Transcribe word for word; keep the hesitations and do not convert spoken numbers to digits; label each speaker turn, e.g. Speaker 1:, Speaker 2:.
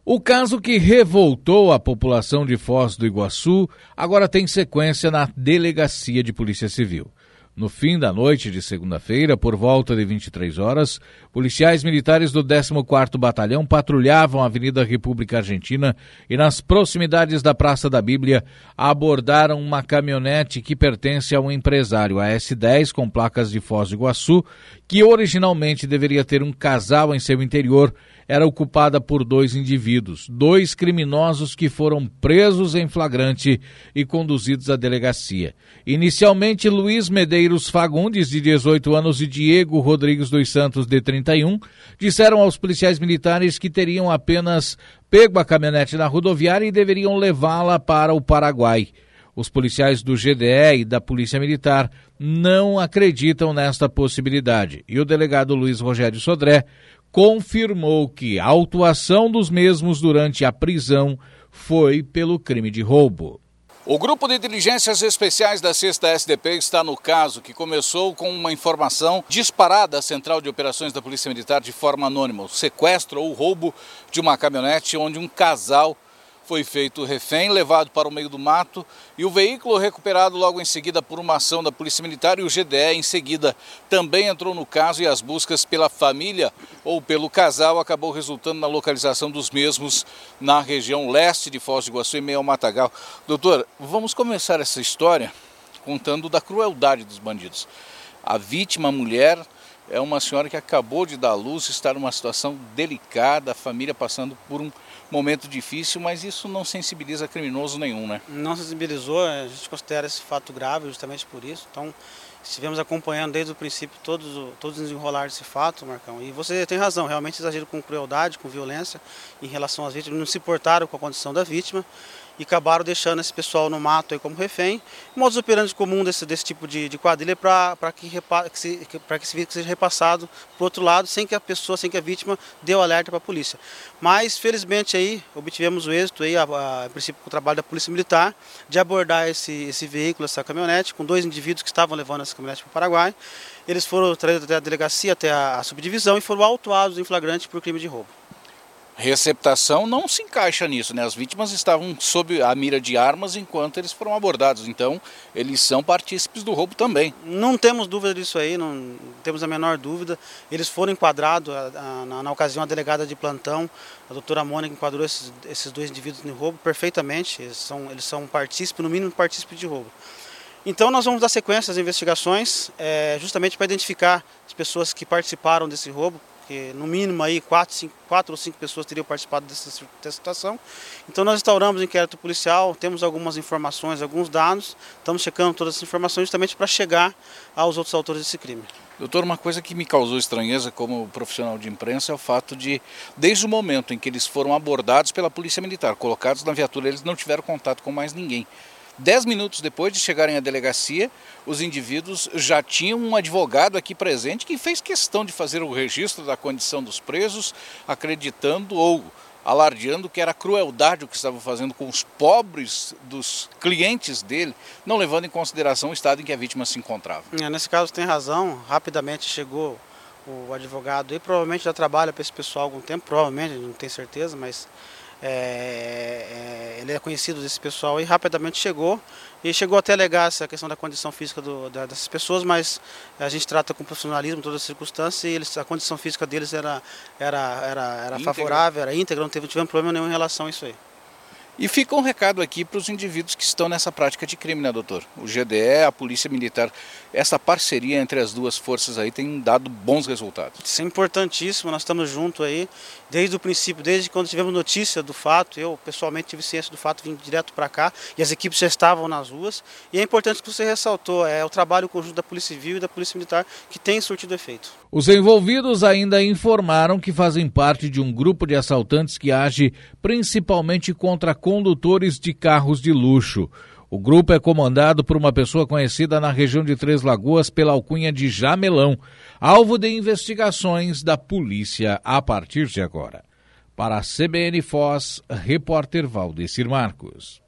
Speaker 1: O caso que revoltou a população de Foz do Iguaçu agora tem sequência na Delegacia de Polícia Civil. No fim da noite de segunda-feira, por volta de vinte e três horas, policiais militares do décimo quarto Batalhão patrulhavam a Avenida República Argentina e nas proximidades da Praça da Bíblia abordaram uma caminhonete que pertence a um empresário, a S dez, com placas de Foz do Iguaçu, que originalmente deveria ter um casal em seu interior, era ocupada por dois indivíduos, dois criminosos que foram presos em flagrante e conduzidos à delegacia. Inicialmente, Luiz Medeiros Fagundes, de dezoito anos, e Diego Rodrigues dos Santos, de trinta e um, disseram aos policiais militares que teriam apenas pego a caminhonete na rodoviária e deveriam levá-la para o Paraguai. Os policiais do G D E e da Polícia Militar não acreditam nesta possibilidade. E o delegado Luiz Rogério Sodré confirmou que a autuação dos mesmos durante a prisão foi pelo crime de roubo.
Speaker 2: O Grupo de Diligências Especiais da sexta S D P está no caso, que começou com uma informação disparada à Central de Operações da Polícia Militar de forma anônima. O sequestro ou roubo de uma caminhonete onde um casal foi feito refém, levado para o meio do mato e o veículo recuperado logo em seguida por uma ação da Polícia Militar, e o G D E em seguida também entrou no caso, e as buscas pela família ou pelo casal acabou resultando na localização dos mesmos na região leste de Foz do Iguaçu, em meio ao matagal. Doutor, vamos começar essa história contando da crueldade dos bandidos. A vítima, a mulher, é uma senhora que acabou de dar à luz, está numa situação delicada, a família passando por um momento difícil, mas isso não sensibiliza criminoso nenhum, né?
Speaker 3: Não sensibilizou, a gente considera esse fato grave justamente por isso. Então, estivemos acompanhando desde o princípio todos, todos os desenrolar desse fato, Marcão. E você tem razão, realmente exageram com crueldade, com violência em relação às vítimas, não se importaram com a condição da vítima e acabaram deixando esse pessoal no mato aí como refém. O modus operandi comum desse, desse tipo de, de quadrilha é para que, que, se, que, que esse seja repassado para o outro lado, sem que a pessoa, sem que a vítima dê o alerta para a polícia. Mas, felizmente, aí, obtivemos o êxito, aí, a, a, a princípio, com o trabalho da Polícia Militar, de abordar esse, esse veículo, essa caminhonete, com dois indivíduos que estavam levando essa caminhonete para o Paraguai. Eles foram trazidos até a delegacia, até a, a subdivisão, e foram autuados em flagrante por crime de roubo.
Speaker 2: Receptação não se encaixa nisso, né? As vítimas estavam sob a mira de armas enquanto eles foram abordados, então eles são partícipes do roubo também.
Speaker 3: Não temos dúvida disso aí, não temos a menor dúvida. Eles foram enquadrados, a, a, na, na ocasião a delegada de plantão, a doutora Mônica, enquadrou esses, esses dois indivíduos no roubo perfeitamente, eles são, eles são partícipes, no mínimo partícipes de roubo. Então nós vamos dar sequência às investigações, é, justamente para identificar as pessoas que participaram desse roubo, porque no mínimo aí quatro, cinco, quatro ou cinco pessoas teriam participado dessa, dessa situação. Então nós instauramos um inquérito policial, temos algumas informações, alguns dados, estamos checando todas essas informações justamente para chegar aos outros autores desse crime.
Speaker 2: Doutor, uma coisa que me causou estranheza como profissional de imprensa é o fato de, desde o momento em que eles foram abordados pela Polícia Militar, colocados na viatura, eles não tiveram contato com mais ninguém. Dez minutos depois de chegarem à delegacia, os indivíduos já tinham um advogado aqui presente que fez questão de fazer o registro da condição dos presos, acreditando ou alardeando que era crueldade o que estavam fazendo com os pobres dos clientes dele, não levando em consideração o estado em que a vítima se encontrava.
Speaker 3: É, nesse caso tem razão, rapidamente chegou o advogado e provavelmente já trabalha para esse pessoal há algum tempo, provavelmente, não tenho certeza, mas... É, é, ele é conhecido desse pessoal e rapidamente chegou e chegou até a alegar essa questão da condição física do, da, dessas pessoas, mas a gente trata com profissionalismo todas as circunstâncias e eles, a condição física deles era, era, era, era favorável, era íntegra, não teve, tivemos problema nenhum em relação a isso aí.
Speaker 2: E fica um recado aqui para os indivíduos que estão nessa prática de crime, né, doutor? O G D E, a Polícia Militar, essa parceria entre as duas forças aí tem dado bons resultados.
Speaker 3: Isso é importantíssimo, nós estamos juntos aí, desde o princípio, desde quando tivemos notícia do fato, eu pessoalmente tive ciência do fato, vim direto para cá, e as equipes já estavam nas ruas, e é importante que você ressaltou, é o trabalho conjunto da Polícia Civil e da Polícia Militar que tem surtido efeito.
Speaker 1: Os envolvidos ainda informaram que fazem parte de um grupo de assaltantes que age principalmente contra condutores de carros de luxo. O grupo é comandado por uma pessoa conhecida na região de Três Lagoas pela alcunha de Jamelão, alvo de investigações da polícia a partir de agora. Para a C B N Foz, repórter Valdecir Marcos.